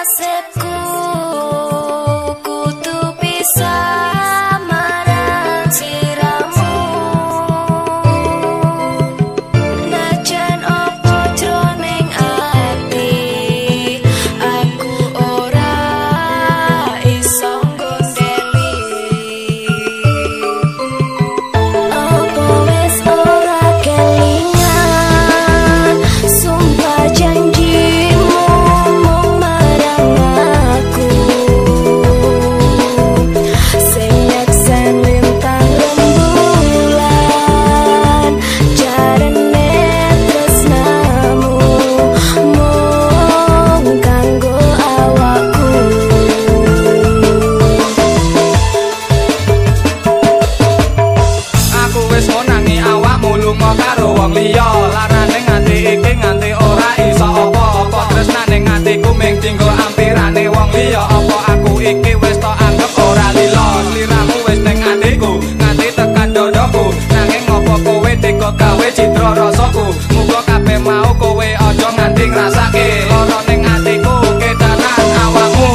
nasibku kudu bisa marang siramu najan opo jroning ati aku ora iso nggondeli opo wis ora kelingan sumpah janjimu karo wong liya larane nganti iki nganti ora iso apa-apa tresnane atiku ming tinggo ampirane wong liya apa aku iki wis tok anggap ora lila sliramu wis ning atiku nganti tekan dodoku nanging ngopo kowe tega gawe citra rasaku muga kabeh mau kowe aja nganti ngrasake lara ning atiku ketanan awakmu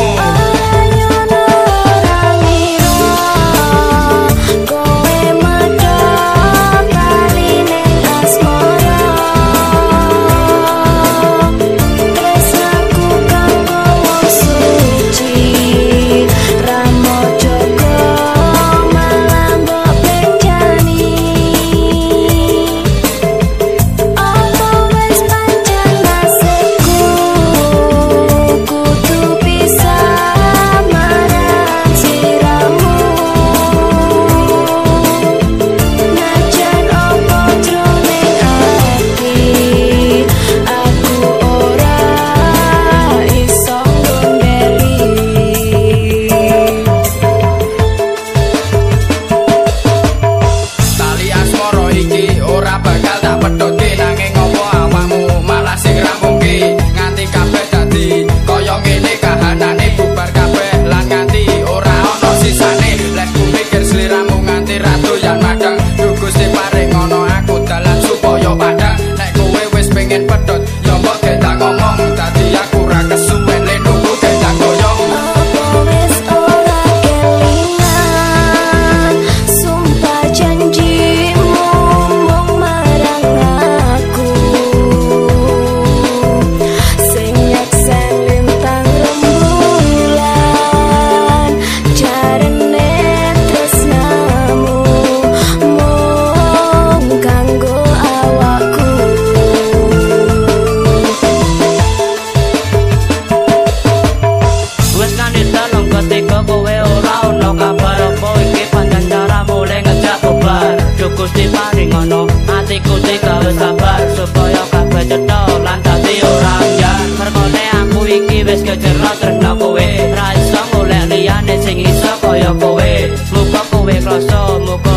Gusti paring ngono atiku digawe sabar supaya kabeh cetha lan dadi ora nyan mergone aku iki wis kejero tresno kowe ra iso golek liyane sing iso kaya kowe muga kowe krasa